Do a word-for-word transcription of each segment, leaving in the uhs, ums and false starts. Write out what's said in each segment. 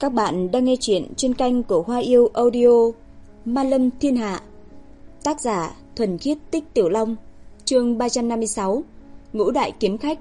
Các bạn đang nghe chuyện trên kênh của Hoa Yêu Audio Ma Lâm Thiên Hạ. Tác giả Thuần Khiết Tích Tiểu Long. Chương ba trăm năm mươi sáu, Ngũ Đại Kiếm Khách.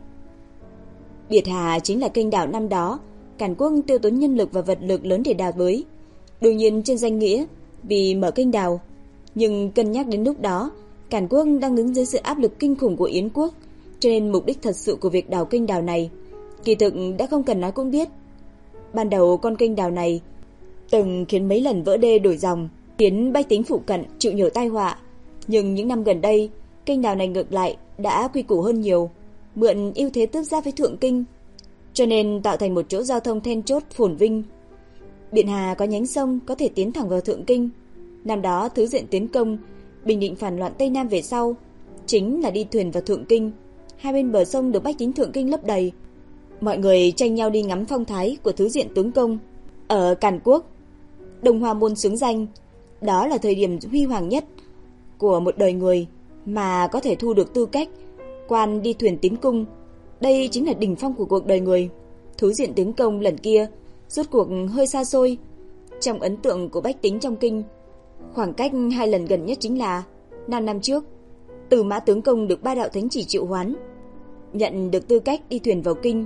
Biệt Hà chính là kênh đảo năm đó Càn Quốc tiêu tốn nhân lực và vật lực lớn để đào bới. Đương nhiên trên danh nghĩa vì mở kênh đào, nhưng cân nhắc đến lúc đó Càn Quốc đang đứng dưới sự áp lực kinh khủng của Yến quốc, cho nên mục đích thật sự của việc đào kênh đào này kỳ thực đã không cần nói cũng biết. Ban đầu con kênh đào này từng khiến mấy lần vỡ đê đổi dòng, khiến bách tính phụ cận chịu nhiều tai họa, nhưng những năm gần đây kênh đào này ngược lại đã quy củ hơn nhiều, mượn ưu thế tước giáp với Thượng Kinh, cho nên tạo thành một chỗ giao thông then chốt phồn vinh. Biện Hà có nhánh sông có thể tiến thẳng vào Thượng Kinh. Năm đó Thứ Diện tiến công bình định phản loạn Tây Nam về sau, chính là đi thuyền vào Thượng Kinh. Hai bên bờ sông được bách tính Thượng Kinh lấp đầy. Mọi người tranh nhau đi ngắm phong thái của Thứ Diện tướng công. Ở Càn Quốc, Đông Hoa môn xướng danh, đó là thời điểm huy hoàng nhất của một đời người mà có thể thu được tư cách quan đi thuyền tiến cung. Đây chính là đỉnh phong của cuộc đời người. Thứ Diện tướng công lần kia rốt cuộc hơi xa xôi trong ấn tượng của bách tính trong kinh. Khoảng cách hai lần gần nhất chính là năm năm trước, Từ Mã tướng công được ba đạo thánh chỉ triệu hoán, nhận được tư cách đi thuyền vào kinh.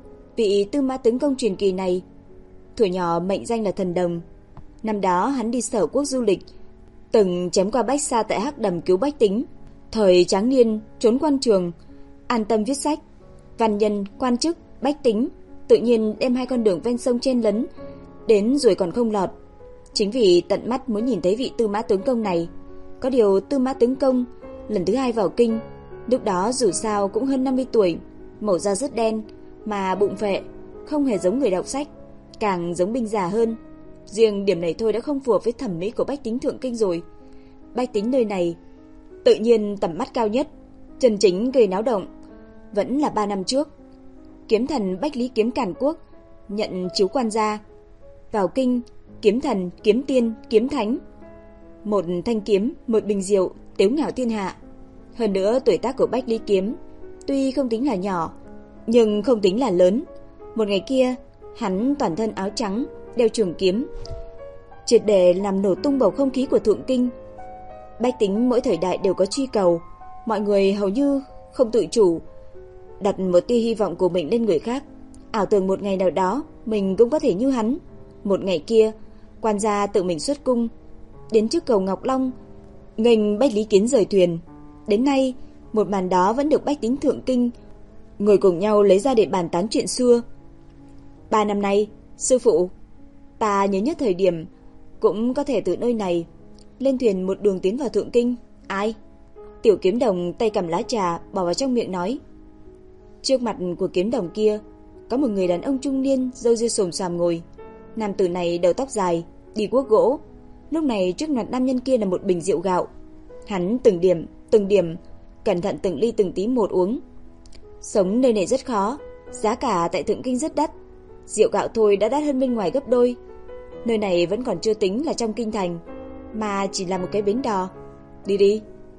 Vị Tư Mã tướng công truyền kỳ này thuở nhỏ mệnh danh là Thần Đồng. Năm đó hắn đi Sở Quốc du lịch, từng chém qua Bách Sa tại Hắc Đầm cứu bách tính. Thời tráng niên trốn quan trường, an tâm viết sách. Văn nhân, quan chức, bách tính tự nhiên đem hai con đường ven sông chen lấn đến rồi còn không lọt. Chính vì tận mắt muốn nhìn thấy vị Tư Mã tướng công này. Có điều Tư Mã tướng công lần thứ hai vào kinh, lúc đó dù sao cũng hơn năm mươi tuổi, màu da rất đen mà bụng phệ, không hề giống người đọc sách, càng giống binh già hơn. Riêng điểm này thôi đã không phù hợp với thẩm mỹ của bách tính Thượng Kinh rồi. Bách tính nơi này tự nhiên tầm mắt cao nhất, chân chính gây náo động vẫn là ba năm trước. Kiếm thần Bách Lý Kiếm Càn Quốc nhận chiếu quan gia vào kinh, kiếm thần, kiếm tiên, kiếm thánh, một thanh kiếm, một bình rượu, tếu ngạo thiên hạ. Hơn nữa tuổi tác của Bách Lý Kiếm tuy không tính là nhỏ, nhưng không tính là lớn. Một ngày kia, hắn toàn thân áo trắng, đeo trường kiếm, triệt để làm nổ tung bầu không khí của Thượng Kinh. Bách tính mỗi thời đại đều có truy cầu, mọi người hầu như không tự chủ đặt một tia hy vọng của mình lên người khác, ảo tưởng một ngày nào đó mình cũng có thể như hắn. Một ngày kia, quan gia tự mình xuất cung đến trước cầu Ngọc Long, nghênh Bách Lý Kiến rời thuyền. Đến nay, một màn đó vẫn được bách tính Thượng Kinh ngồi cùng nhau lấy ra để bàn tán chuyện xưa. Ba năm nay, sư phụ, ta nhớ nhất thời điểm cũng có thể từ nơi này lên thuyền một đường tiến vào Thượng Kinh. Ai? Tiểu Kiếm Đồng tay cầm lá trà bỏ vào trong miệng nói. Trước mặt của Kiếm Đồng kia có một người đàn ông trung niên râu ria xồm xoàm ngồi. Nam tử này đầu tóc dài, đi guốc gỗ. Lúc này trước mặt nam nhân kia là một bình rượu gạo. Hắn từng điểm, từng điểm, cẩn thận từng ly từng tí một uống. Sống nơi này rất khó, giá cả tại Thượng Kinh rất đắt. Rượu gạo thôi đã đắt hơn bên ngoài gấp đôi. Nơi này vẫn còn chưa tính là trong kinh thành, mà chỉ là một cái bến đò. Đi đi,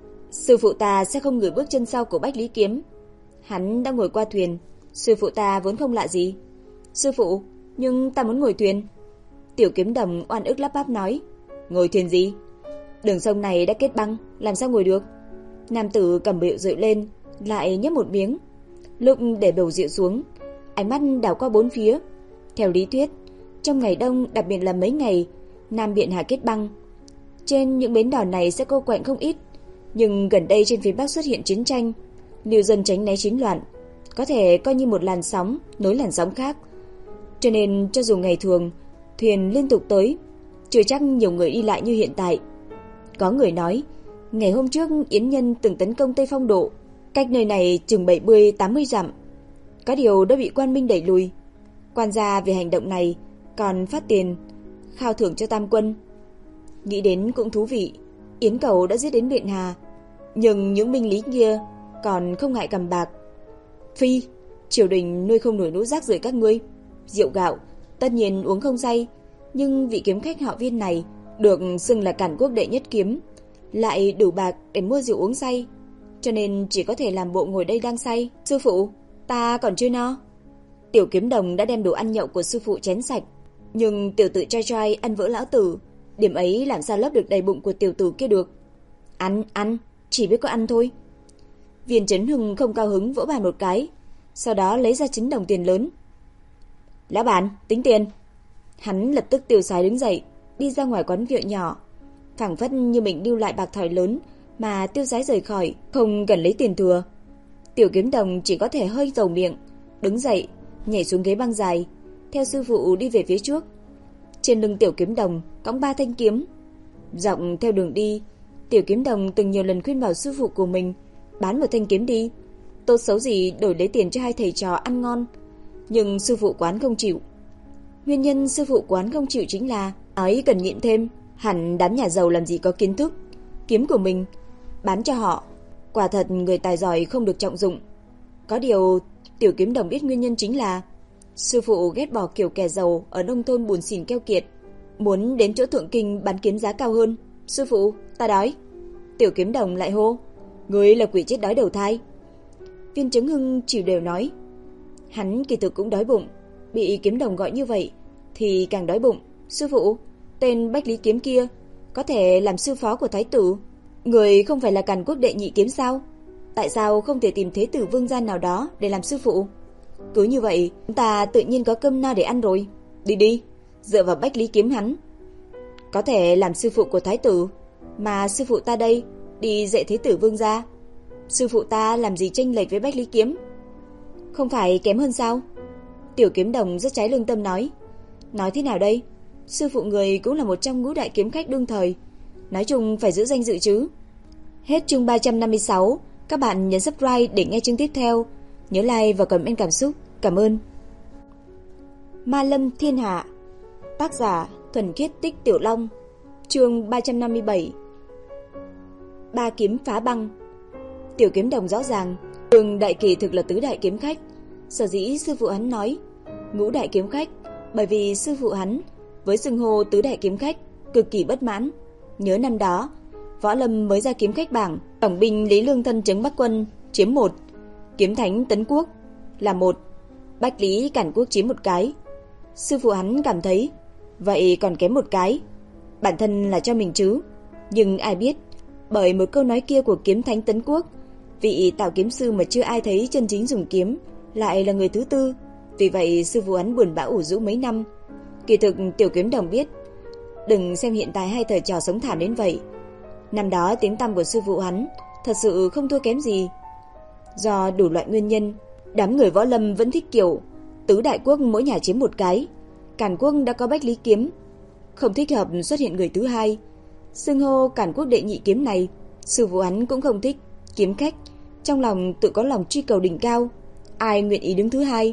sư phụ ta sẽ không ngửi bước chân sau của Bách Lý Kiếm. Hắn đã ngồi qua thuyền, sư phụ ta vốn không lạ gì. Sư phụ, nhưng ta muốn ngồi thuyền. Tiểu Kiếm Đồng oan ức lắp bắp nói. Ngồi thuyền gì? Đường sông này đã kết băng, làm sao ngồi được? Nam tử cầm bầu rượu lên, lại nhấp một miếng. Lúc để bầu rượu xuống, ánh mắt đảo qua bốn phía. Theo lý thuyết, trong ngày đông, đặc biệt là mấy ngày Nam Biện Hà kết băng, trên những bến đò này sẽ cô quạnh không ít. Nhưng gần đây trên phía Bắc xuất hiện chiến tranh, lưu dân tránh né chiến loạn, có thể coi như một làn sóng nối làn sóng khác. Cho nên cho dù ngày thường thuyền liên tục tới, chưa chắc nhiều người đi lại như hiện tại. Có người nói, ngày hôm trước Yến nhân từng tấn công Tây Phong Độ, cách nơi này chừng bảy mươi tám mươi dặm. Có điều đã bị quan minh đẩy lùi. Quan gia về hành động này còn phát tiền khao thưởng cho tam quân. Nghĩ đến cũng thú vị, Yến Cầu đã giết đến Biện Hà, nhưng những binh lính kia còn không ngại cầm bạc. Phi, triều đình nuôi không nổi lũ rác rưởi các ngươi. Rượu gạo tất nhiên uống không say, nhưng vị kiếm khách họ Viên này được xưng là Càn Quốc đệ nhất kiếm, lại đủ bạc để mua rượu uống say, cho nên chỉ có thể làm bộ ngồi đây đang say. Sư phụ, ta còn chưa no. Tiểu Kiếm Đồng đã đem đồ ăn nhậu của sư phụ chén sạch, Nhưng tiểu tử trai trai ăn vỡ lão tử, điểm ấy làm sao lấp được đầy bụng của tiểu tử kia được. Ăn, ăn, chỉ biết có ăn thôi. Viên Chấn Hưng không cao hứng vỗ bàn một cái, sau đó lấy ra chín đồng tiền lớn. Lão bản, tính tiền. Hắn lập tức tiêu sái đứng dậy, đi ra ngoài quán rượu nhỏ, phảng phất như mình điêu lại bạc thỏi lớn mà tiêu sái rời khỏi, không cần lấy tiền thừa. Tiểu Kiếm Đồng chỉ có thể hơi dầu miệng, đứng dậy, nhảy xuống ghế băng dài, theo sư phụ đi về phía trước. Trên lưng Tiểu Kiếm Đồng cõng ba thanh kiếm. Dọc theo đường đi, Tiểu Kiếm Đồng từng nhiều lần khuyên bảo sư phụ của mình bán một thanh kiếm đi, tốt xấu gì đổi lấy tiền cho hai thầy trò ăn ngon. Nhưng sư phụ quán không chịu. Nguyên nhân sư phụ quán không chịu chính là ấy cần nhịn thêm, hẳn đám nhà giàu làm gì có kiến thức, kiếm của mình bán cho họ, quả thật người tài giỏi không được trọng dụng. Có điều Tiểu Kiếm Đồng biết nguyên nhân chính là sư phụ ghét bỏ kiểu kẻ giàu ở nông thôn buồn xỉn keo kiệt, muốn đến chỗ thượng kinh bán kiếm giá cao hơn. Sư phụ, ta đói. Tiểu Kiếm Đồng lại hô, ngươi là quỷ chết đói đầu thai. Viên Chấn Hưng chịu đều nói, hắn kỳ thực cũng đói bụng, bị Kiếm Đồng gọi như vậy thì càng đói bụng. Sư phụ, tên Bách Lý Kiếm kia có thể làm sư phó của thái tử, người không phải là Càn Quốc đệ nhị kiếm sao? Tại sao không thể tìm thế tử vương gia nào đó để làm sư phụ? Cứ như vậy chúng ta tự nhiên có cơm no để ăn rồi. Đi đi, dựa vào Bách Lý Kiếm hắn có thể làm sư phụ của thái tử, mà sư phụ ta đây đi dạy thế tử vương gia, sư phụ ta làm gì chênh lệch với Bách Lý Kiếm? Không phải kém hơn sao? Tiểu Kiếm Đồng rất trái lương tâm nói. Nói thế nào đây? Sư phụ người cũng là một trong ngũ đại kiếm khách đương thời, nói chung phải giữ danh dự chứ. Hết chương ba trăm năm mươi sáu. Các bạn nhấn subscribe để nghe chương tiếp theo. Nhớ like và comment cảm xúc. Cảm ơn. Ma Lâm Thiên Hạ. Tác giả Thuần Khiết Tích Tiểu Long. Chương ba trăm năm mươi bảy. Ba kiếm phá băng. Tiểu Kiếm Đồng rõ ràng Đường Đại Kỳ thực là tứ đại kiếm khách. Sở dĩ sư phụ hắn nói ngũ đại kiếm khách, bởi vì sư phụ hắn với xưng hô tứ đại kiếm khách cực kỳ bất mãn. Nhớ năm đó Võ Lâm mới ra kiếm khách bảng, tổng binh Lý Lương Thân trấn Bắc Quân chiếm một, Kiếm Thánh Tấn Quốc là một, Bách Lý Cản Quốc chiếm một cái. Sư phụ hắn cảm thấy vậy còn kém một cái, bản thân là cho mình chứ. Nhưng ai biết bởi một câu nói kia của Kiếm Thánh Tấn Quốc, vị Tào kiếm sư mà chưa ai thấy chân chính dùng kiếm lại là người thứ tư. Vì vậy sư phụ hắn buồn bã ủ rũ mấy năm. Kỳ thực Tiểu Kiếm Đồng biết, đừng xem hiện tại hai thầy trò sống thảm đến vậy, năm đó tiếng tăm của sư phụ hắn thật sự không thua kém gì. Do đủ loại nguyên nhân, đám người Võ Lâm vẫn thích kiểu tứ đại quốc mỗi nhà chiếm một cái. Càn Quốc đã có Bách Lý Kiếm, không thích hợp xuất hiện người thứ hai. Xưng hô Càn Quốc đệ nhị kiếm này, sư phụ hắn cũng không thích. Kiếm khách trong lòng tự có lòng truy cầu đỉnh cao, ai nguyện ý đứng thứ hai.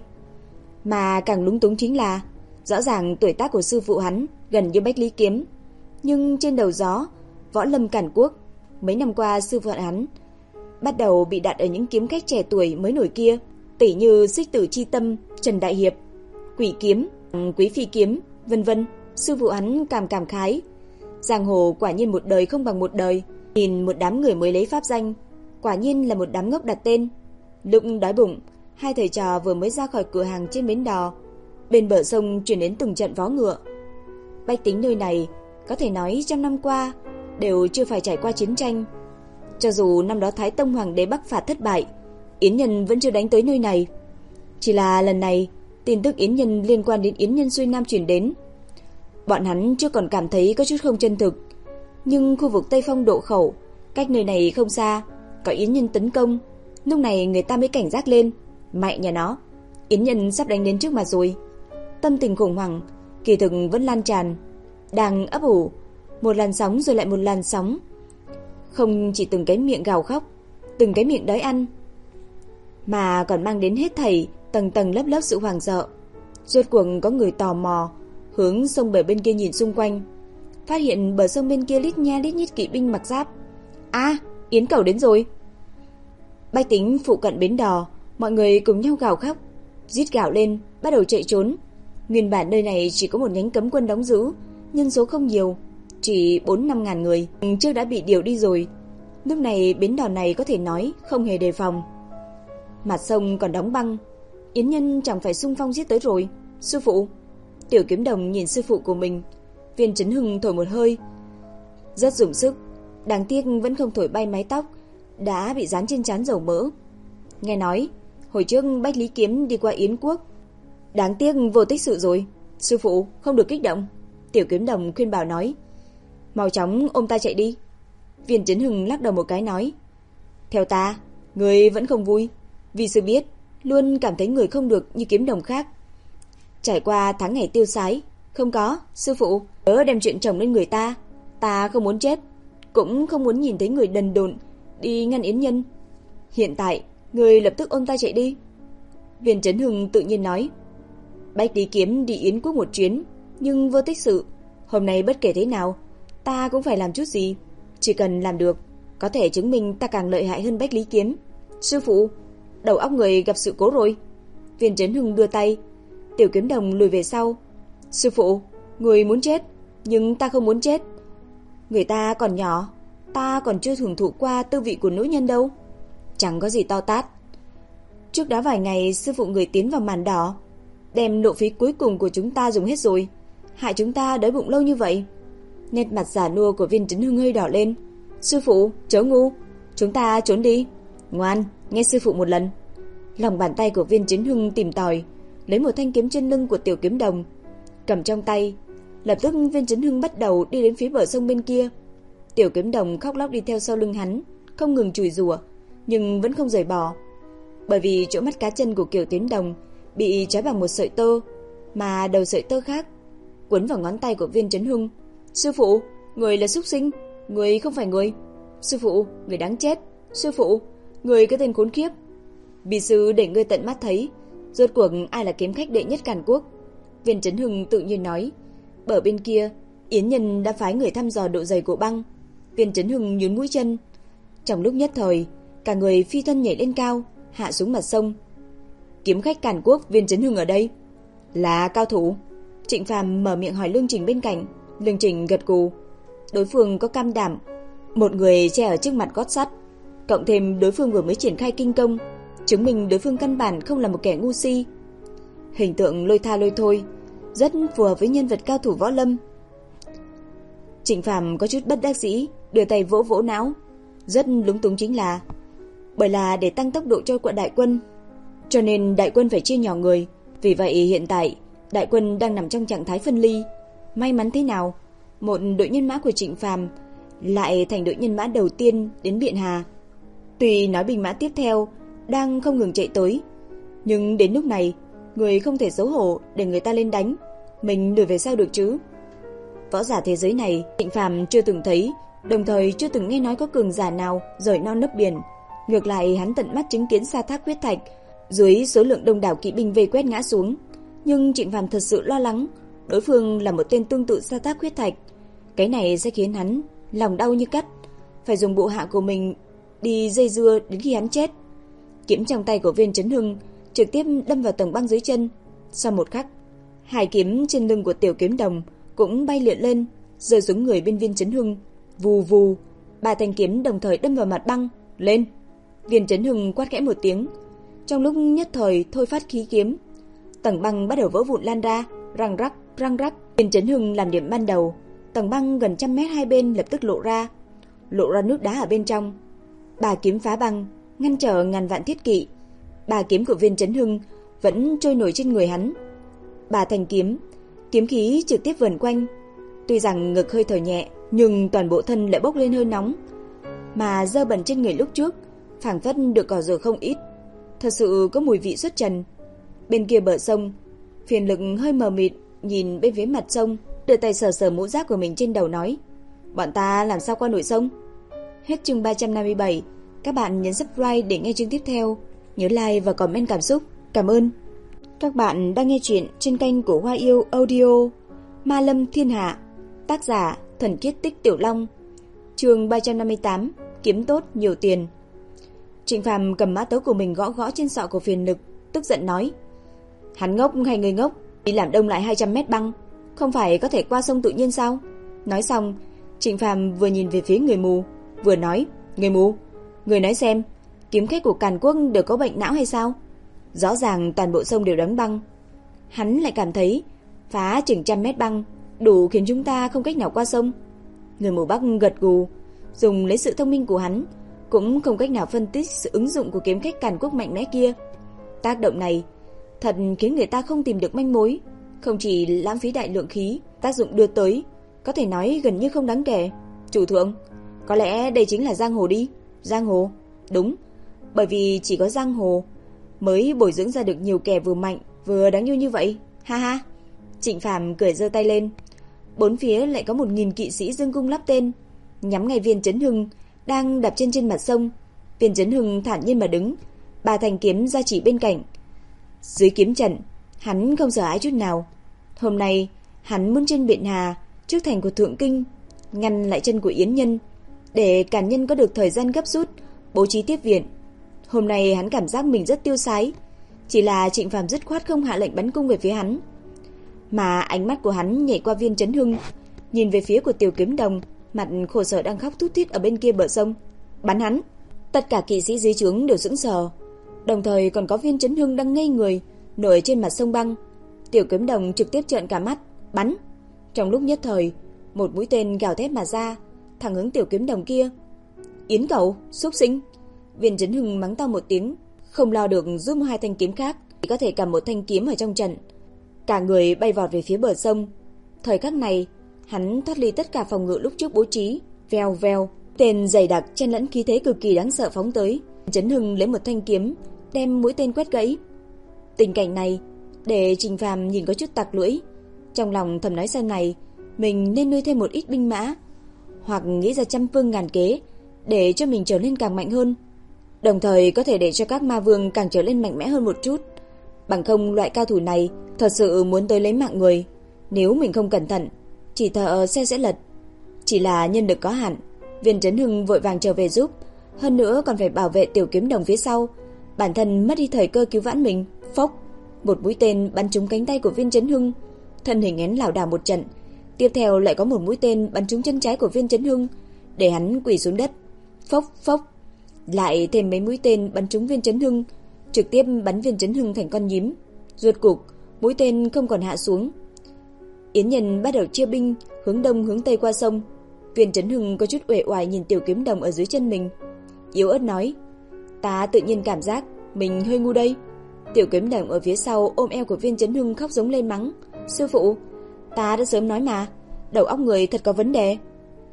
Mà càng lúng túng chính là rõ ràng tuổi tác của sư phụ hắn gần như Bách Lý Kiếm, nhưng trên đầu gió Võ Lâm Càn Quốc mấy năm qua sư phụ hắn bắt đầu bị đặt ở những kiếm khách trẻ tuổi mới nổi kia, tỷ như Xích Tử Chi Tâm, Trần Đại Hiệp, Quỷ Kiếm, Quý Phi Kiếm, vân vân. Sư phụ hắn cảm cảm khái, giang hồ quả nhiên một đời không bằng một đời. Nhìn một đám người mới lấy pháp danh, quả nhiên là một đám ngốc đặt tên. Lúc đói bụng, hai thầy trò vừa mới ra khỏi cửa hàng trên bến đò, bên bờ sông truyền đến từng trận vó ngựa. Bách tính nơi này có thể nói trăm năm qua đều chưa phải trải qua chiến tranh. Cho dù năm đó Thái Tông Hoàng đế Bắc phạt thất bại, Yến Nhân vẫn chưa đánh tới nơi này. Chỉ là lần này tin tức Yến Nhân liên quan đến Yến Nhân xuôi Nam truyền đến, bọn hắn chưa còn cảm thấy có chút không chân thực. Nhưng khu vực Tây Phong Độ Khẩu, cách nơi này không xa, có Yến Nhân tấn công. Lúc này người ta mới cảnh giác lên. Mẹ nhà nó, Yến Nhân sắp đánh đến trước mặt rồi. Tâm tình khủng hoảng kỳ thực vẫn lan tràn, đang ấp ủ một làn sóng rồi lại một làn sóng. Không chỉ từng cái miệng gào khóc, từng cái miệng đói ăn, mà còn mang đến hết thảy tầng tầng lớp lớp sự hoảng sợ. Rốt cuộc có người tò mò hướng sông bờ bên kia nhìn xung quanh, phát hiện bờ sông bên kia lít nha lít nhít kỵ binh mặc giáp. A, à, Yến Cầu đến rồi. Bách tính phụ cận bến đò, mọi người cùng nhau gào khóc, rít gào lên, bắt đầu chạy trốn. Nguyên bản nơi này chỉ có một nhánh cấm quân đóng giữ, nhân số không nhiều, chỉ bốn năm ngàn người, trước đã bị điều đi rồi. Lúc này bến đò này có thể nói không hề đề phòng. Mặt sông còn đóng băng, Yến Nhân chẳng phải xung phong giết tới rồi. Sư phụ, Tiểu Kiếm Đồng nhìn sư phụ của mình. Viên Chấn Hưng thổi một hơi, rất dùng sức, đáng tiếc vẫn không thổi bay mái tóc đã bị dán trên trán dầu mỡ. Nghe nói hồi trước Bách Lý Kiếm đi qua Yến Quốc, đáng tiếc vô tích sự rồi. Sư phụ không được kích động. Tiểu Kiếm Đồng khuyên bảo nói. Mau chóng ôm ta chạy đi. Viên Chấn Hưng lắc đầu một cái nói. Theo ta, người vẫn không vui. Vì sư biết, luôn cảm thấy người không được như Kiếm Đồng khác. Trải qua tháng ngày tiêu sái. Không có, sư phụ, đỡ đem chuyện chồng lên người ta. Ta không muốn chết, cũng không muốn nhìn thấy người đần độn đi ngăn yến nhân. Hiện tại, người lập tức ôm ta chạy đi. Viên Chấn Hưng tự nhiên nói. Bách Lý Kiếm đi Yến Quốc một chuyến, nhưng vô tích sự. Hôm nay bất kể thế nào, ta cũng phải làm chút gì. Chỉ cần làm được, có thể chứng minh ta càng lợi hại hơn Bách Lý Kiếm. Sư phụ, đầu óc người gặp sự cố rồi. Viên Chấn Hưng đưa tay. Tiểu Kiếm Đồng lùi về sau. Sư phụ, người muốn chết, nhưng ta không muốn chết. Người ta còn nhỏ, ta còn chưa hưởng thụ qua tư vị của nữ nhân đâu. Chẳng có gì to tát. Trước đó vài ngày sư phụ người tiến vào màn đỏ, đem lộ phí cuối cùng của chúng ta dùng hết rồi, hại chúng ta đói bụng lâu như vậy. Nét mặt già nua của Viên Chấn Hưng hơi đỏ lên. Sư phụ, chớ ngu, chúng ta trốn đi. Ngoan, nghe sư phụ một lần. Lòng bàn tay của Viên Chấn Hưng tìm tòi, lấy một thanh kiếm trên lưng của Tiểu Kiếm Đồng, cầm trong tay. Lập tức Viên Chấn Hưng bắt đầu đi đến phía bờ sông bên kia. Tiểu Kiếm Đồng khóc lóc đi theo sau lưng hắn, không ngừng chùi rủa, nhưng vẫn không rời bỏ. Bởi vì chỗ mắt cá chân của Kiều Tiến Đồng bị trói bằng một sợi tơ, mà đầu sợi tơ khác quấn vào ngón tay của Viên Chấn Hưng. Sư phụ, người là súc sinh, người không phải người. Sư phụ, người đáng chết. Sư phụ, người cái tên khốn kiếp. Bì sư để ngươi tận mắt thấy rốt cuộc ai là kiếm khách đệ nhất Càn Quốc. Viên Chấn Hưng tự nhiên nói. Bờ bên kia, Yến Nhân đã phái người thăm dò độ dày của băng. Viên Chấn Hưng nhún mũi chân. Trong lúc nhất thời, cả người phi thân nhảy lên cao, hạ xuống mặt sông. Kiếm khách Càn Quốc Viên Chấn Hưng ở đây là cao thủ. Trịnh Phàm mở miệng hỏi Lương Trình bên cạnh. Lương Trình gật gù. Đối phương có cam đảm, một người che ở trước mặt gót sắt, cộng thêm đối phương vừa mới triển khai kinh công, chứng minh đối phương căn bản không là một kẻ ngu si. Hình tượng lôi tha lôi thôi, rất phù hợp với nhân vật cao thủ võ lâm. Trịnh Phàm có chút bất đắc dĩ, đưa tay vỗ vỗ não. Rất lúng túng chính là, bởi là để tăng tốc độ cho quận đại quân, cho nên đại quân phải chia nhỏ người. Vì vậy hiện tại đại quân đang nằm trong trạng thái phân ly. May mắn thế nào, một đội nhân mã của Trịnh Phàm lại thành đội nhân mã đầu tiên đến Biện Hà. Tuy nói binh mã tiếp theo đang không ngừng chạy tới, nhưng đến lúc này, người không thể xấu hổ để người ta lên đánh, mình lùi về sau được chứ. Võ giả thế giới này, Trịnh Phàm chưa từng thấy, đồng thời chưa từng nghe nói có cường giả nào rời non nấp biển. Ngược lại hắn tận mắt chứng kiến Sa Thác Huyết Thạch dưới số lượng đông đảo kỵ binh vây quét ngã xuống. Nhưng Trịnh Phàm thật sự lo lắng, đối phương là một tên tương tự Sa Thác Huyết Thạch. Cái này sẽ khiến hắn lòng đau như cắt, phải dùng bộ hạ của mình đi dây dưa đến khi hắn chết. Kiếm trong tay của Viên Chấn Hưng trực tiếp đâm vào tầng băng dưới chân. Sau một khắc, hai kiếm trên lưng của Tiểu Kiếm Đồng cũng bay lượn lên, rơi xuống người bên Viên Chấn Hưng. Vù vù, ba thanh kiếm đồng thời đâm vào mặt băng. Lên! Viên Chấn Hưng quát khẽ một tiếng. Trong lúc nhất thời thôi phát khí kiếm, tầng băng bắt đầu vỡ vụn lan ra, răng rắc, răng rắc. Viên Chấn Hưng làm điểm ban đầu, tầng băng gần trăm mét hai bên lập tức lộ ra, lộ ra nước đá ở bên trong. Ba kiếm phá băng, ngăn trở ngàn vạn thiết kỵ. Ba kiếm của Viên Chấn Hưng vẫn trôi nổi trên người hắn. Ba thanh kiếm, kiếm khí trực tiếp vần quanh. Tuy rằng ngực hơi thở nhẹ, nhưng toàn bộ thân lại bốc lên hơi nóng, mà dơ bẩn trên người lúc trước phảng phất được cỏ rửa không ít, thật sự có mùi vị xuất trần. Bên kia bờ sông, Phiền Lực hơi mờ mịt nhìn bên phía mặt sông, đưa tay sờ sờ mũ giáp của mình trên đầu nói: "Bọn ta làm sao qua nổi sông?" Hết chương ba trăm năm mươi bảy. Các bạn nhấn subscribe để nghe chương tiếp theo, nhớ like và comment cảm xúc. Cảm ơn. Các bạn đang nghe chuyện trên kênh của Hoa Yêu Audio. Ma Lâm Thiên Hạ, tác giả Thần Kiết Tích Tiểu Long. Chương ba trăm năm mươi tám, kiếm tốt nhiều tiền. Trịnh Phàm cầm mã tấu của mình gõ gõ trên sọ của Phiền Lực, tức giận nói: "Hắn ngốc hay người ngốc, đi làm đông lại hai trăm mét băng, không phải có thể qua sông tự nhiên sao?" Nói xong, Trịnh Phàm vừa nhìn về phía người mù, vừa nói: "Người mù, người nói xem, kiếm khách của Càn Quốc đều có bệnh não hay sao? Rõ ràng toàn bộ sông đều đóng băng." Hắn lại cảm thấy phá chừng trăm mét băng, đủ khiến chúng ta không cách nào qua sông. Người mù Bắc gật gù, dùng lấy sự thông minh của hắn, cũng không cách nào phân tích sự ứng dụng của kiếm khách Càn Quốc mạnh mẽ kia. Tác động này thật khiến người ta không tìm được manh mối, không chỉ lãng phí đại lượng khí, tác dụng đưa tới có thể nói gần như không đáng kể. Chủ thượng, có lẽ đây chính là giang hồ đi. Giang hồ? Đúng, bởi vì chỉ có giang hồ mới bồi dưỡng ra được nhiều kẻ vừa mạnh vừa đáng yêu như vậy. Ha ha. Trịnh Phàm cười giơ tay lên. Bốn phía lại có một nghìn kỵ sĩ dương cung lắp tên, nhắm ngay Viên Chấn Hưng đang đạp chân trên mặt sông. Viên Chấn Hưng thản nhiên mà đứng, ba thanh kiếm ra chỉ bên cạnh. Dưới kiếm trận, hắn không sợ hãi chút nào. Hôm nay, hắn muốn trên biển Hà, trước thành của Thượng Kinh, ngăn lại chân của Yến Nhân, để Càn Nhân có được thời gian gấp rút bố trí tiếp viện. Hôm nay hắn cảm giác mình rất tiêu sái, chỉ là Trịnh Phàm dứt khoát không hạ lệnh bắn cung về phía hắn, mà ánh mắt của hắn nhảy qua Viên Chấn Hưng, nhìn về phía của Tiểu Kiếm Đồng, mặt khổ sở đang khóc thút thít ở bên kia bờ sông. Bắn hắn! Tất cả kỵ sĩ dưới trướng đều sững sờ, đồng thời còn có Viên Chấn Hưng đang ngây người nổi trên mặt sông băng. Tiểu Kiếm Đồng trực tiếp trợn cả mắt, bắn. Trong lúc nhất thời, một mũi tên gào thét mà ra, thẳng hướng Tiểu Kiếm Đồng kia. Yến cậu, xúc sinh! Viên Chấn Hưng mắng to một tiếng, không lo được giúp hai thanh kiếm khác, chỉ có thể cầm một thanh kiếm ở trong trận. Cả người bay vọt về phía bờ sông. Thời khắc này, hắn thoát ly tất cả phòng ngự lúc trước bố trí. Vèo vèo, tên dày đặc chen lẫn khí thế cực kỳ đáng sợ phóng tới. Chấn Hưng lấy một thanh kiếm, đem mũi tên quét gãy. Tình cảnh này để Trình Phàm nhìn có chút tặc lưỡi, trong lòng thầm nói sau này mình nên nuôi thêm một ít binh mã, hoặc nghĩ ra trăm phương ngàn kế để cho mình trở nên càng mạnh hơn, đồng thời có thể để cho các ma vương càng trở nên mạnh mẽ hơn một chút. Bằng không loại cao thủ này thật sự muốn tới lấy mạng người, nếu mình không cẩn thận, chỉ thợ xe sẽ lật. Chỉ là nhân lực có hạn, Viên Chấn Hưng vội vàng trở về giúp, hơn nữa còn phải bảo vệ Tiểu Kiếm Đồng phía sau, bản thân mất đi thời cơ cứu vãn mình. Phốc, một mũi tên bắn trúng cánh tay của Viên Chấn Hưng, thân hình hắn lảo đảo một trận. Tiếp theo lại có một mũi tên bắn trúng chân trái của Viên Chấn Hưng, để hắn quỳ xuống đất. Phốc phốc, lại thêm mấy mũi tên bắn trúng Viên Chấn Hưng, trực tiếp bắn Viên Chấn Hưng thành con nhím. Rốt cục, mũi tên không còn hạ xuống. Yến Nhân bắt đầu chia binh hướng đông hướng tây qua sông. Viên Chấn Hưng có chút uể oải nhìn Tiểu Kiếm Đồng ở dưới chân mình, yếu ớt nói: "Ta tự nhiên cảm giác mình hơi ngu đây." Tiểu Kiếm Đồng ở phía sau ôm eo của Viên Chấn Hưng khóc giống lên mắng: "Sư phụ, ta đã sớm nói mà, đầu óc người thật có vấn đề."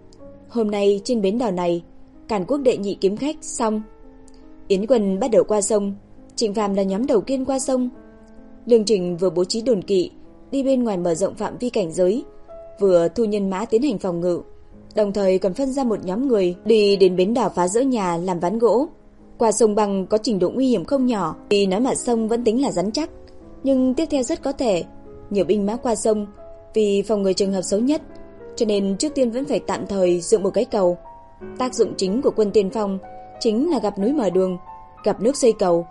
Hôm nay trên bến đò này, Càn Quốc đệ nhị kiếm khách xong. Yến quân bắt đầu qua sông, Trịnh Phàm là nhóm đầu tiên qua sông. Lương Trình vừa bố trí đồn kỵ đi bên ngoài mở rộng phạm vi cảnh giới, vừa thu nhân mã tiến hành phòng ngự, đồng thời còn phân ra một nhóm người đi đến bến đò phá rỡ nhà làm ván gỗ. Qua sông băng có trình độ nguy hiểm không nhỏ, vì nói mặt sông vẫn tính là rắn chắc, nhưng tiếp theo rất có thể nhiều binh mã qua sông, vì phòng ngừa trường hợp xấu nhất, cho nên trước tiên vẫn phải tạm thời dựng một cái cầu. Tác dụng chính của quân tiên phong chính là gặp núi mở đường, gặp nước xây cầu.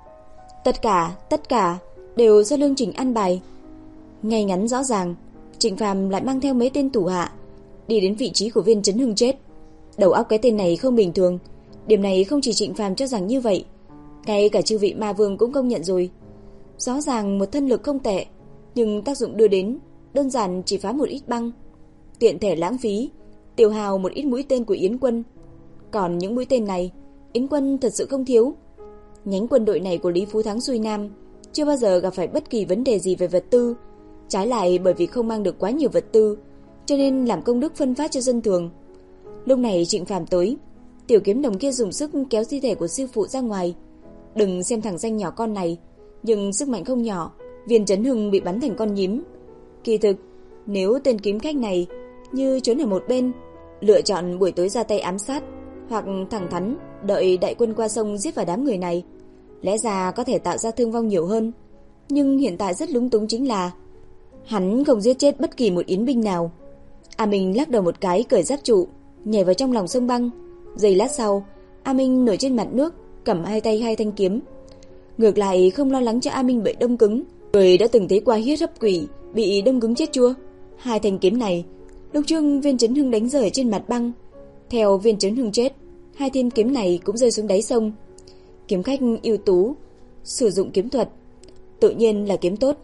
Tất cả, tất cả đều do Lương Trình an bài. Ngay ngắn rõ ràng, Trịnh Phàm lại mang theo mấy tên thủ hạ đi đến vị trí của Viên Chấn Hưng chết. Đầu óc cái tên này không bình thường, điểm này không chỉ Trịnh Phàm cho rằng như vậy, ngay cả chư vị ma vương cũng công nhận rồi. Rõ ràng một thân lực không tệ, nhưng tác dụng đưa đến đơn giản chỉ phá một ít băng, tiện thể lãng phí, tiêu hao một ít mũi tên của Yến quân. Còn những mũi tên này, Yến quân thật sự không thiếu. Nhánh quân đội này của Lý Phú Thắng xuôi nam chưa bao giờ gặp phải bất kỳ vấn đề gì về vật tư, trái lại bởi vì không mang được quá nhiều vật tư, cho nên làm công đức phân phát cho dân thường. Lúc này Trịnh Phàm tới, Tiểu Kiếm Đồng kia dùng sức kéo thi thể của sư phụ ra ngoài. Đừng xem thằng danh nhỏ con này, nhưng sức mạnh không nhỏ. Viên Chấn Hưng bị bắn thành con nhím. Kỳ thực, nếu tên kiếm khách này như trốn ở một bên, lựa chọn buổi tối ra tay ám sát, hoặc thẳng thắn đợi đại quân qua sông giết vào đám người này, lẽ ra có thể tạo ra thương vong nhiều hơn. Nhưng hiện tại rất lúng túng chính là hắn không giết chết bất kỳ một yến binh nào. A Minh lắc đầu một cái, cởi giáp trụ, nhảy vào trong lòng sông băng. Giây lát sau, A Minh nổi trên mặt nước, cầm hai tay hai thanh kiếm. Ngược lại không lo lắng cho A Minh bị đông cứng. Người đã từng thấy qua huyết hấp quỷ bị đông cứng chết chưa? Hai thanh kiếm này lúc trước Viên Chấn Hưng đánh rơi trên mặt băng, theo Viên Chấn Hưng chết, hai thanh kiếm này cũng rơi xuống đáy sông. Kiếm khách ưu tú, sử dụng kiếm thuật, tự nhiên là kiếm tốt.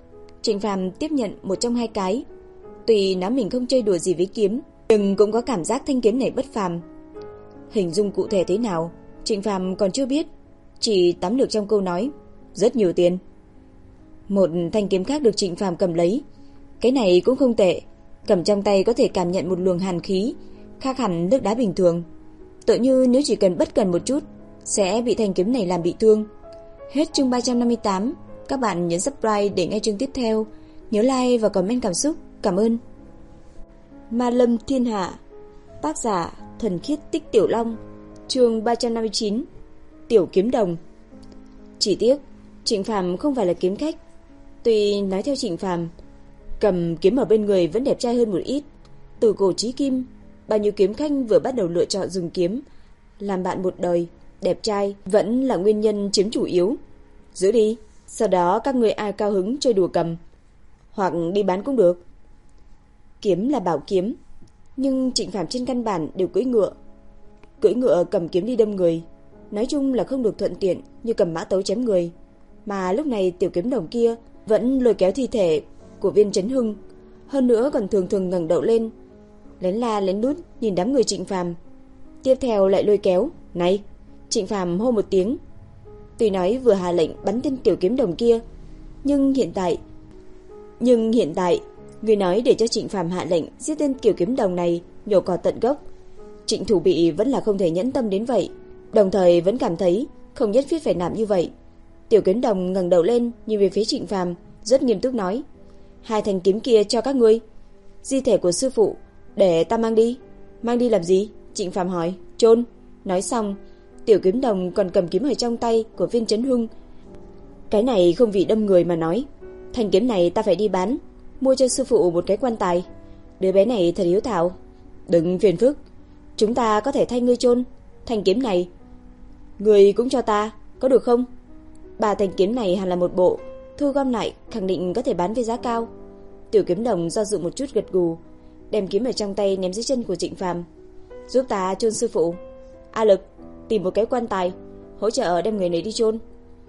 Trịnh Phàm tiếp nhận một trong hai cái. Tuy nói mình không chơi đùa gì với kiếm, nhưng cũng có cảm giác thanh kiếm này bất phàm. Hình dung cụ thể thế nào, Trịnh Phàm còn chưa biết, chỉ tóm được trong câu nói, rất nhiều tiền. Một thanh kiếm khác được Trịnh Phàm cầm lấy. Cái này cũng không tệ, cầm trong tay có thể cảm nhận một luồng hàn khí, khác hẳn nước đá bình thường. Tựa như nếu chỉ cần bất cần một chút, sẽ bị thanh kiếm này làm bị thương. Hết chương ba trăm năm mươi tám. Các bạn nhấn subscribe để nghe chương tiếp theo. Nhớ like và comment cảm xúc. Cảm ơn. Ma Lâm Thiên Hạ. Tác giả Thuần Khiết Tích Tiểu Long. Chương ba trăm năm mươi chín. Tiểu kiếm đồng. Chỉ tiếc Trịnh Phàm không phải là kiếm khách. Tuy nói theo Trịnh Phàm, cầm kiếm ở bên người vẫn đẹp trai hơn một ít. Từ cổ chí kim, bao nhiêu kiếm khách vừa bắt đầu lựa chọn dùng kiếm làm bạn một đời, đẹp trai vẫn là nguyên nhân chiếm chủ yếu. Giữ đi, sau đó các người ai cao hứng chơi đùa cầm, hoặc đi bán cũng được. Kiếm là bảo kiếm, nhưng Trịnh Phàm trên căn bản đều cưỡi ngựa. Cưỡi ngựa cầm kiếm đi đâm người, nói chung là không được thuận tiện như cầm mã tấu chém người. Mà lúc này tiểu kiếm đồng kia vẫn lôi kéo thi thể của Viên Chấn Hưng, hơn nữa còn thường thường ngẩng đầu lên, lén la lén lút nhìn đám người Trịnh Phàm. Tiếp theo lại lôi kéo. Này! Trịnh Phàm hô một tiếng. Tuy nói vừa hạ lệnh bắn tên tiểu kiếm đồng kia, nhưng hiện tại nhưng hiện tại người nói để cho Trịnh Phàm hạ lệnh giết tên tiểu kiếm đồng này, nhổ cỏ tận gốc. Trịnh Thủ Bị vẫn là không thể nhẫn tâm đến vậy, đồng thời vẫn cảm thấy không nhất thiết phải làm như vậy. Tiểu kiếm đồng ngẩng đầu lên nhìn về phía Trịnh Phàm, rất nghiêm túc nói: "Hai thanh kiếm kia cho các ngươi, di thể của sư phụ để ta mang đi." "Mang đi làm gì?" Trịnh Phàm hỏi. "Chôn." Nói xong, tiểu kiếm đồng còn cầm kiếm ở trong tay của Viên Chấn Hưng. Cái này không vì đâm người mà nói, thanh kiếm này ta phải đi bán, mua cho sư phụ một cái quan tài. Đứa bé này thật hiếu thảo. Đừng phiền phức, chúng ta có thể thay ngươi chôn. Thanh kiếm này người cũng cho ta, có được không? Ba thanh kiếm này hẳn là một bộ, thu gom lại khẳng định có thể bán với giá cao. Tiểu kiếm đồng do dự một chút gật gù, đem kiếm ở trong tay ném dưới chân của Trịnh Phàm. "Giúp ta chôn sư phụ. A Lực, tìm một cái quan tài, hỗ trợ đem người này đi chôn."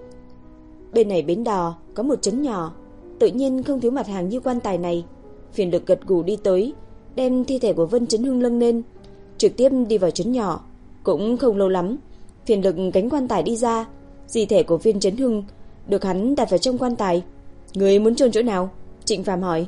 Bên này bến đò có một trấn nhỏ, tự nhiên không thiếu mặt hàng như quan tài này. Phiền Lực gật gù đi tới, đem thi thể của Vân Chấn Hưng nâng lên, trực tiếp đi vào trấn nhỏ. Cũng không lâu lắm, Phiền Lực gánh quan tài đi ra, di thể của Viên Chấn Hưng được hắn đặt vào trong quan tài. "Người muốn chôn chỗ nào?" Trịnh Phàm hỏi.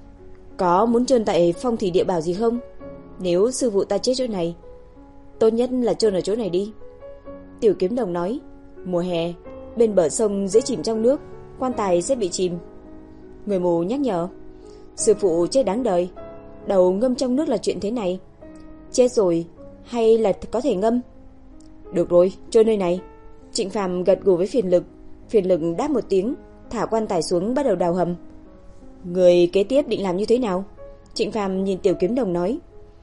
"Có muốn chôn tại Phong Thủy Địa Bảo gì không? Nếu sư phụ ta chết chỗ này, tốt nhất là chôn ở chỗ này đi." Tiểu kiếm đồng nói. "Mùa hè, bên bờ sông dễ chìm trong nước, quan tài sẽ bị chìm." Người mù nhắc nhở. "Sư phụ chết đáng đời, đầu ngâm trong nước là chuyện thế này. Chết rồi hay là có thể ngâm?" "Được rồi, chôn nơi này." Trịnh Phàm gật gù với Phiền Lực. Phiền Lực đáp một tiếng, thả quan tài xuống bắt đầu đào hầm. "Người kế tiếp định làm như thế nào?" Trịnh Phàm nhìn tiểu kiếm đồng nói.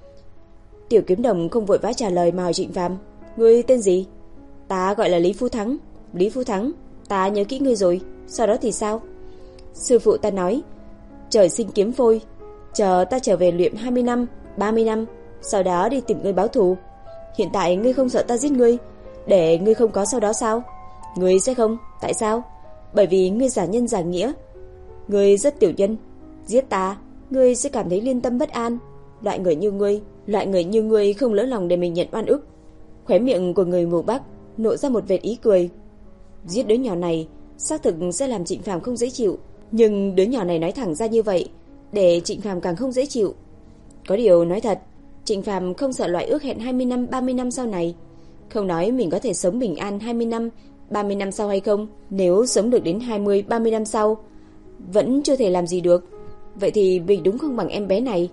Tiểu kiếm đồng không vội vã trả lời mà hỏi Trịnh Phàm: "Ngươi tên gì?" "Ta gọi là Lý Phú Thắng." "Lý Phú Thắng, ta nhớ kỹ ngươi rồi, sau đó thì sao?" "Sư phụ ta nói, trời sinh kiếm phôi, chờ ta trở về luyện hai mươi năm, ba mươi năm, sau đó đi tìm ngươi báo thù. Hiện tại ngươi không sợ ta giết ngươi, để ngươi không có sau đó sao?" "Ngươi sẽ không, tại sao?" "Bởi vì ngươi giả nhân giả nghĩa, ngươi rất tiểu nhân, giết ta, ngươi sẽ cảm thấy liên tâm bất an. Loại người như ngươi, loại người như ngươi không lỡ lòng để mình nhận oan ức." Khóe miệng của người mù Bắc nộ ra một vệt ý cười. Giết đứa nhỏ này xác thực sẽ làm Trịnh Phàm không dễ chịu, nhưng đứa nhỏ này nói thẳng ra như vậy, để Trịnh Phàm càng không dễ chịu. Có điều nói thật, Trịnh Phàm không sợ loại ước hẹn hai mươi năm, ba mươi năm sau này. Không nói mình có thể sống bình an hai mươi năm, ba mươi năm sau hay không, nếu sống được đến hai mươi, ba mươi năm sau vẫn chưa thể làm gì được, vậy thì mình đúng không bằng em bé này.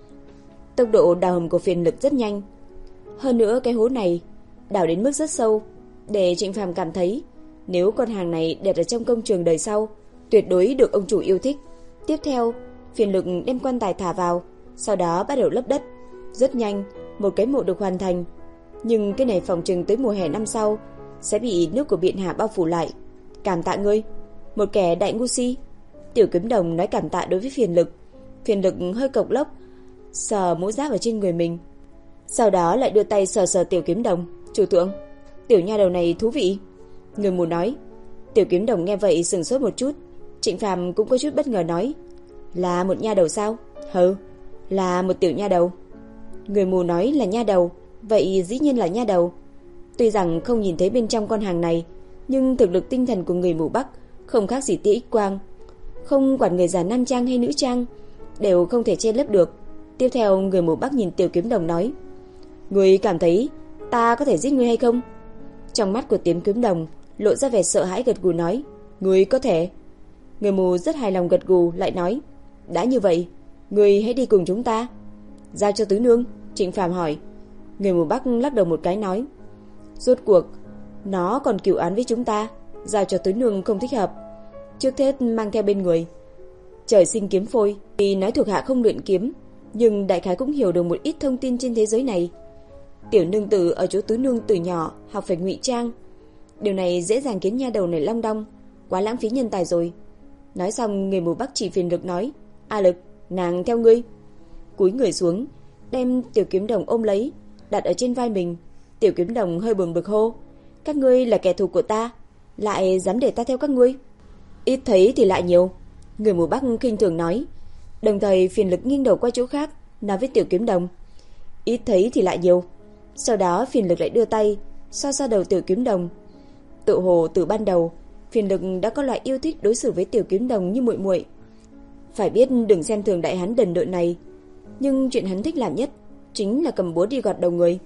Tốc độ đào hầm của Phiền Lực rất nhanh, hơn nữa cái hố này đào đến mức rất sâu, để Trịnh Phàm cảm thấy nếu con hàng này đặt ở trong công trường đời sau, tuyệt đối được ông chủ yêu thích. Tiếp theo, Phiền Lực đem quan tài thả vào, sau đó bắt đầu lấp đất. Rất nhanh, một cái mộ được hoàn thành, nhưng cái này phòng chừng tới mùa hè năm sau sẽ bị nước của Biện Hà bao phủ lại. "Cảm tạ ngươi, một kẻ đại ngu si." Tiểu kiếm đồng nói cảm tạ đối với Phiền Lực. Phiền Lực hơi cộc lốc, sờ mũ giáp ở trên người mình, sau đó lại đưa tay sờ sờ tiểu kiếm đồng. "Chủ thượng, tiểu nha đầu này thú vị." Người mù nói. Tiểu kiếm đồng nghe vậy sừng sốt một chút, Trịnh Phàm cũng có chút bất ngờ nói, là một nha đầu sao? Hừ, là một tiểu nha đầu. Người mù nói là nha đầu, vậy dĩ nhiên là nha đầu. Tuy rằng không nhìn thấy bên trong con hàng này, nhưng thực lực tinh thần của người mù Bắc không khác gì tia X quang. Không quản người già nam trang hay nữ trang, đều không thể che lấp được. Tiếp theo người mù Bắc nhìn Tiểu Kiếm Đồng nói, người cảm thấy ta có thể giết ngươi hay không? Trong mắt của Tiểu Kiếm Đồng lộ ra vẻ sợ hãi, gật gù nói, người có thể. Người mù rất hài lòng gật gù lại nói, đã như vậy, người hãy đi cùng chúng ta. Giao cho tứ nương? Trịnh Phàm hỏi. Người mù Bắc lắc đầu một cái nói, rốt cuộc nó còn cửu án với chúng ta, giao cho tứ nương không thích hợp. Trước hết mang theo bên người. Trời sinh kiếm phôi, vì nói thuộc hạ không luyện kiếm, nhưng đại khái cũng hiểu được một ít thông tin trên thế giới này. Tiểu nương tử ở chỗ tứ nương từ nhỏ học phải ngụy trang, điều này dễ dàng khiến nha đầu này long đong, quá lãng phí nhân tài rồi. Nói xong, người mù Bắc chỉ Phiền Lực nói, A Lực, nàng theo ngươi. Cúi người xuống, đem Tiểu Kiếm Đồng ôm lấy, đặt ở trên vai mình. Tiểu Kiếm Đồng hơi buồn bực hô, các ngươi là kẻ thù của ta, lại dám để ta theo các ngươi? Ít thấy thì lại nhiều, người mù Bắc khinh thường nói. Đồng thời Phiền Lực nghiêng đầu qua chỗ khác, nói với Tiểu Kiếm Đồng, ít thấy thì lại nhiều. Sau đó Phiền Lực lại đưa tay xoa xoa đầu Tiểu Kiếm Đồng. Tự hồ từ ban đầu, Phiền Lực đã có loại yêu thích đối xử với Tiểu Kiếm Đồng như muội muội. Phải biết đừng xem thường đại hán đần độn này, nhưng chuyện hắn thích làm nhất chính là cầm búa đi gọt đầu người.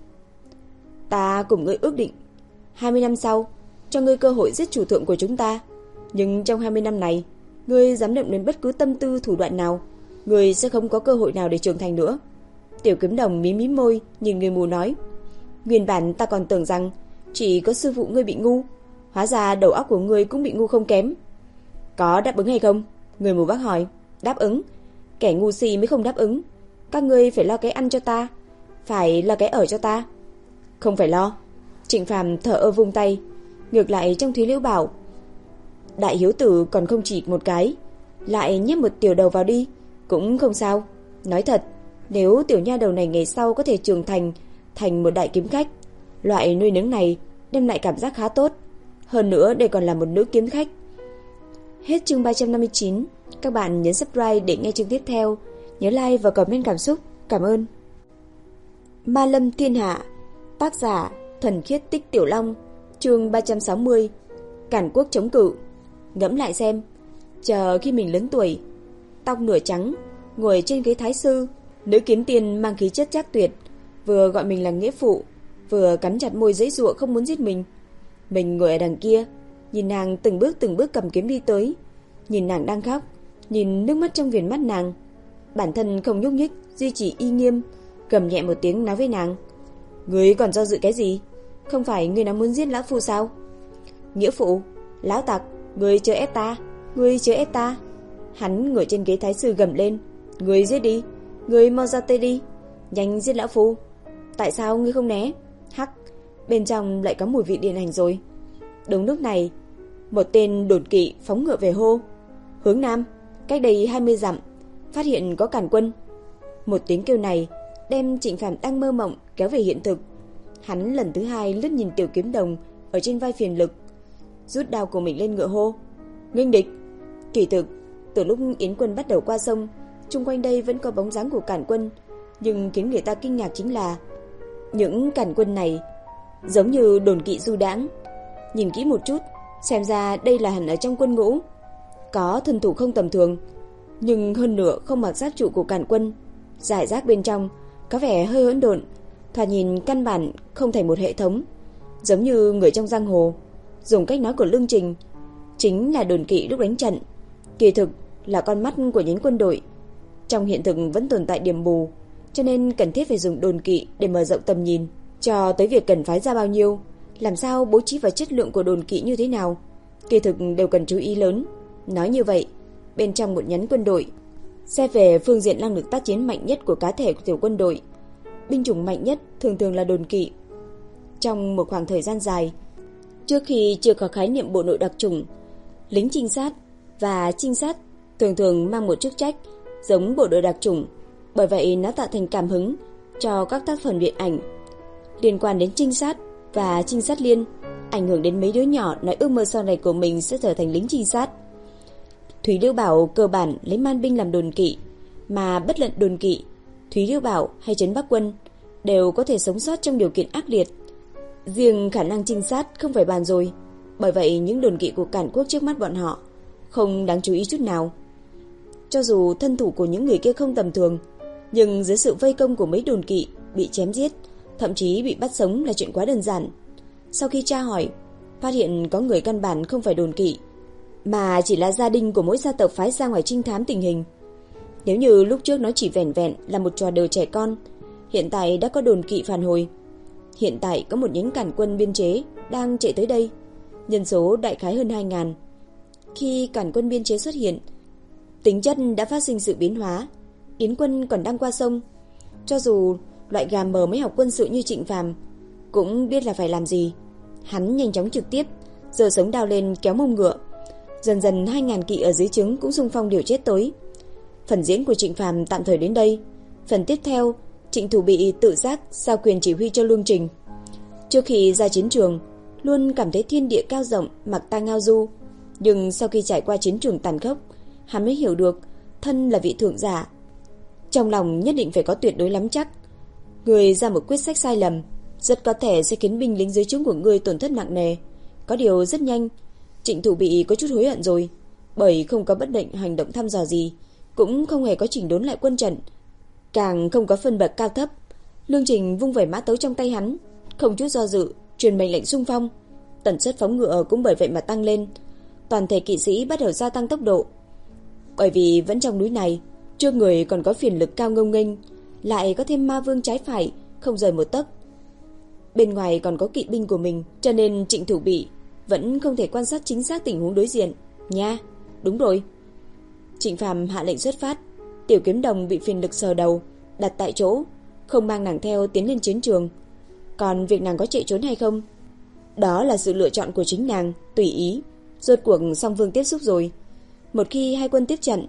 Ta cùng ngươi ước định, hai mươi năm sau cho ngươi cơ hội giết chủ thượng của chúng ta, nhưng trong hai mươi năm này, ngươi dám động đến bất cứ tâm tư thủ đoạn nào, ngươi sẽ không có cơ hội nào để trưởng thành nữa. Tiểu Kiếm Đồng mím mím môi, nhìn người mù nói, nguyên bản ta còn tưởng rằng chỉ có sư phụ ngươi bị ngu, hóa ra đầu óc của ngươi cũng bị ngu không kém. Có đáp ứng hay không? Người mù Bắc hỏi. Đáp ứng, kẻ ngu si mới không đáp ứng. Các ngươi phải lo cái ăn cho ta, phải lo cái ở cho ta. Không phải lo. Trịnh Phàm thở ơ vung tay. Ngược lại trong Thúy Liễu bảo, đại hiếu tử còn không chỉ một cái, lại nhét một tiểu đầu vào đi cũng không sao. Nói thật, nếu tiểu nha đầu này ngày sau có thể trưởng thành thành một đại kiếm khách, loại nuôi nấng này đem lại cảm giác khá tốt. Hơn nữa đây còn là một nữ kiếm khách. Hết chương ba trăm năm mươi chín. Các bạn nhấn subscribe để nghe chương tiếp theo. Nhớ like và comment cảm xúc. Cảm ơn. Ma Lâm Thiên Hạ. Tác giả Thuần Khiết Tích Tiểu Long. Chương ba trăm sáu mươi. Cản quốc chống cự. Ngẫm lại xem, chờ khi mình lớn tuổi, tóc nửa trắng, ngồi trên ghế thái sư, nữ kiếm tiên mang khí chất chắc tuyệt, vừa gọi mình là nghĩa phụ, vừa cắn chặt môi giãy giụa không muốn giết mình. Mình ngồi ở đằng kia, nhìn nàng từng bước từng bước cầm kiếm đi tới, nhìn nàng đang khóc, nhìn nước mắt trong viền mắt nàng. Bản thân không nhúc nhích, duy trì y nghiêm, gầm nhẹ một tiếng nói với nàng, ngươi còn do dự cái gì? Không phải ngươi nói muốn giết lão phu sao? Nghĩa phụ, lão tặc, ngươi chớ ép ta, ngươi chớ ép ta. Hắn ngồi trên ghế thái sư gầm lên, ngươi giết đi, ngươi mau ra tay đi, nhanh giết lão phu. Tại sao ngươi không né? Hắc, bên trong lại có mùi vị điện hành rồi. Đúng lúc này, một tên đột kỵ phóng ngựa về hô, hướng nam, cách đây hai mươi dặm, phát hiện có càn quân. Một tiếng kêu này đem Trịnh Phàm đang mơ mộng kéo về hiện thực. Hắn lần thứ hai lướt nhìn Tiểu Kiếm Đồng ở trên vai Phiền Lực, rút đao của mình lên ngựa hô, nghênh địch. Kỳ thực, từ lúc yến quân bắt đầu qua sông, chung quanh đây vẫn có bóng dáng của càn quân, nhưng khiến người ta kinh ngạc chính là những càn quân này giống như đồn kỵ du đãng. Nhìn kỹ một chút, xem ra đây là hẳn ở trong quân ngũ, có thân thủ không tầm thường, nhưng hơn nửa không mặc giáp trụ của càn quân, giải rác bên trong có vẻ hơi hỗn độn, thoạt nhìn căn bản không thành một hệ thống, giống như người trong giang hồ. Dùng cách nói của Lương Trình, chính là đồn kỵ lúc đánh trận, kỳ thực là con mắt của nhánh quân đội. Trong hiện thực vẫn tồn tại điểm bù, cho nên cần thiết phải dùng đồn kỵ để mở rộng tầm nhìn. Cho tới việc cần phái ra bao nhiêu, làm sao bố trí và chất lượng của đồn kỵ như thế nào, kỳ thực đều cần chú ý lớn. Nói như vậy, bên trong một nhánh quân đội, xét về phương diện năng lực tác chiến mạnh nhất của cá thể của tiểu quân đội, binh chủng mạnh nhất thường thường là đồn kỵ. Trong một khoảng thời gian dài, trước khi chưa có khái niệm bộ đội đặc chủng, lính trinh sát và trinh sát thường thường mang một chức trách giống bộ đội đặc chủng, bởi vậy nó tạo thành cảm hứng cho các tác phẩm điện ảnh liên quan đến trinh sát và trinh sát liên, ảnh hưởng đến mấy đứa nhỏ nói ước mơ sau này của mình sẽ trở thành lính trinh sát. Thúy Liêu Bảo cơ bản lấy man binh làm đồn kỵ, mà bất luận đồn kỵ, Thúy Liêu Bảo hay trấn Bắc quân đều có thể sống sót trong điều kiện ác liệt. Riêng khả năng trinh sát không phải bàn rồi, bởi vậy những đồn kỵ của Càn Quốc trước mắt bọn họ không đáng chú ý chút nào. Cho dù thân thủ của những người kia không tầm thường, nhưng dưới sự vây công của mấy đồn kỵ bị chém giết, thậm chí bị bắt sống là chuyện quá đơn giản. Sau khi tra hỏi, phát hiện có người căn bản không phải đồn kỵ, mà chỉ là gia đình của mỗi gia tộc phái ra ngoài trinh thám tình hình. Nếu như lúc trước nó chỉ vẻn vẹn là một trò đùa trẻ con, hiện tại đã có đồn kỵ phản hồi. Hiện tại có một nhánh Càn quân biên chế đang chạy tới đây, nhân số đại khái hơn hai ngàn. Khi Càn quân biên chế xuất hiện, tính chất đã phát sinh sự biến hóa. Yến quân còn đang qua sông. Cho dù loại gà mờ mới học quân sự như Trịnh Phàm cũng biết là phải làm gì. Hắn nhanh chóng trực tiếp giơ sống đao lên kéo mông ngựa. Dần dần hai ngàn kỵ ở dưới trướng cũng xung phong điều chết tới. Phần diễn của Trịnh Phàm tạm thời đến đây. Phần tiếp theo, Trịnh Thủ Bị tự giác giao quyền chỉ huy cho Lương Trình. Trước khi ra chiến trường, luôn cảm thấy thiên địa cao rộng, mặc ta ngao du. Nhưng sau khi trải qua chiến trường tàn khốc, hắn mới hiểu được thân là vị thượng giả, trong lòng nhất định phải có tuyệt đối nắm chắc. Người ra một quyết sách sai lầm, rất có thể sẽ khiến binh lính dưới trướng của người tổn thất nặng nề. Có điều rất nhanh, Trịnh Thủ Bị có chút hối hận rồi, bởi không có bất định hành động thăm dò gì, cũng không hề có chỉnh đốn lại quân trận, càng không có phân bậc cao thấp. Lương Trình vung vẩy mã tấu trong tay hắn, không chút do dự truyền mệnh lệnh xung phong. Tần suất phóng ngựa cũng bởi vậy mà tăng lên. Toàn thể kỵ sĩ bắt đầu gia tăng tốc độ. Bởi vì vẫn trong núi này, trước người còn có phiền lực cao ngông nghênh, lại có thêm ma vương trái phải không rời một tấc. Bên ngoài còn có kỵ binh của mình, cho nên Trịnh Thủ Bị vẫn không thể quan sát chính xác tình huống đối diện. Nha, đúng rồi. Trịnh Phàm hạ lệnh xuất phát. Tiểu Kiếm Đồng bị phiền lực sờ đầu, đặt tại chỗ, không mang nàng theo tiến lên chiến trường. Còn việc nàng có chạy trốn hay không, đó là sự lựa chọn của chính nàng, tùy ý. Rốt cuộc song phương tiếp xúc rồi. Một khi hai quân tiếp trận,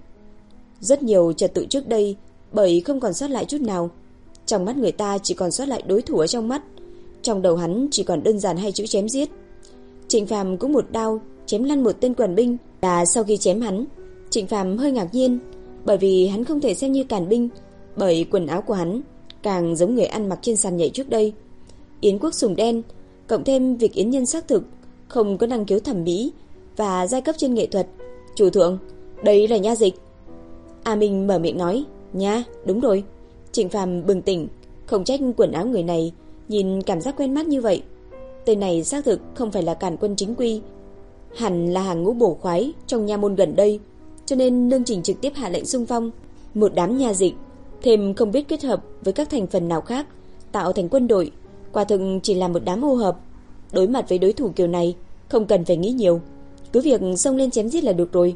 rất nhiều trật tự trước đây bởi không còn sót lại chút nào. Trong mắt người ta chỉ còn sót lại đối thủ ở trong mắt. Trong đầu hắn chỉ còn đơn giản hai chữ chém giết. Trịnh Phàm cũng một đao chém lăn một tên quần binh. Là sau khi chém hắn, Trịnh Phàm hơi ngạc nhiên, bởi vì hắn không thể xem như càn binh, bởi quần áo của hắn càng giống người ăn mặc trên sàn nhảy trước đây. Yến quốc sùng đen, cộng thêm việc yến nhân xác thực không có năng khiếu thẩm mỹ và giai cấp trên nghệ thuật. Chủ thượng, đây là nha dịch. A Minh mở miệng nói. Nha, đúng rồi. Trịnh Phàm bừng tỉnh, không trách quần áo người này nhìn cảm giác quen mắt như vậy. Tên này xác thực không phải là càn quân chính quy, hẳn là hàng ngũ bổ khoái trong nha môn gần đây, cho nên Lương Trình trực tiếp hạ lệnh xung phong. Một đám nha dịch, thêm không biết kết hợp với các thành phần nào khác, tạo thành quân đội, quả thực chỉ là một đám ô hợp. Đối mặt với đối thủ kiểu này, không cần phải nghĩ nhiều, cứ việc xông lên chém giết là được rồi.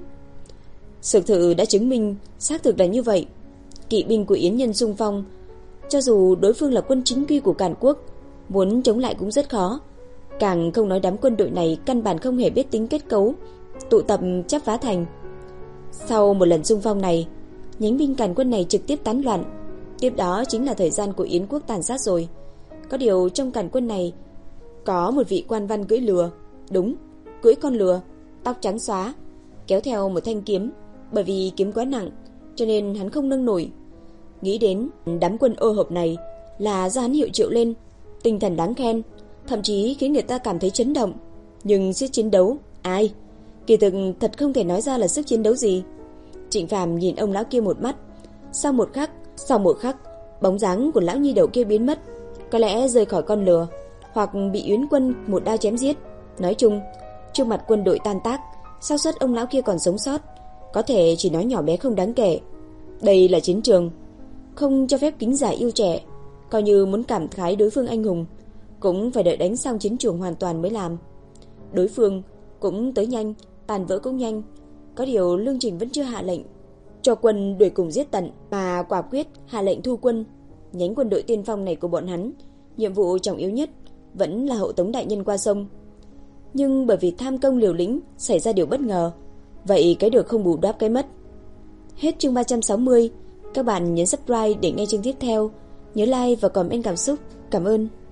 Sự thực đã chứng minh xác thực là như vậy. Kỵ binh của yến nhân xung phong, cho dù đối phương là quân chính quy của Càn Quốc, muốn chống lại cũng rất khó. Càng không nói đám quân đội này căn bản không hề biết tính kết cấu, tụ tập chắp vá thành. Sau một lần xung phong này, nhánh binh Càn quân này trực tiếp tán loạn. Tiếp đó chính là thời gian của Yến quốc tàn sát rồi. Có điều trong Càn quân này có một vị quan văn cưỡi lừa. Đúng, cưỡi con lừa, tóc trắng xóa, kéo theo một thanh kiếm. Bởi vì kiếm quá nặng, cho nên hắn không nâng nổi. Nghĩ đến đám quân ô hợp này là do hắn hiệu triệu lên, tinh thần đáng khen, thậm chí khiến người ta cảm thấy chấn động. Nhưng sức chiến đấu, ai? Kỳ thực thật không thể nói ra là sức chiến đấu gì. Trịnh Phàm nhìn ông lão kia một mắt. Sau một khắc, sau một khắc, bóng dáng của lão nhi đầu kia biến mất. Có lẽ rời khỏi con lừa, hoặc bị Yến quân một đao chém giết. Nói chung, trước mặt quân đội tan tác, xác suất ông lão kia còn sống sót có thể chỉ nói nhỏ bé không đáng kể. Đây là chiến trường, không cho phép kính giả yêu trẻ. Coi như muốn cảm khái đối phương anh hùng, cũng phải đợi đánh xong chiến trường hoàn toàn mới làm. Đối phương cũng tới nhanh, tàn vỡ cũng nhanh. Có điều Lương Trình vẫn chưa hạ lệnh cho quân đuổi cùng giết tận, mà quả quyết hạ lệnh thu quân. Nhánh quân đội tiên phong này của bọn hắn, nhiệm vụ trọng yếu nhất vẫn là hộ tống đại nhân qua sông. Nhưng bởi vì tham công liều lĩnh xảy ra điều bất ngờ, vậy cái được không bù đắp cái mất. Hết chương ba trăm sáu mươi. Các bạn nhấn subscribe để nghe chương tiếp theo. Nhớ like và comment cảm xúc. Cảm ơn.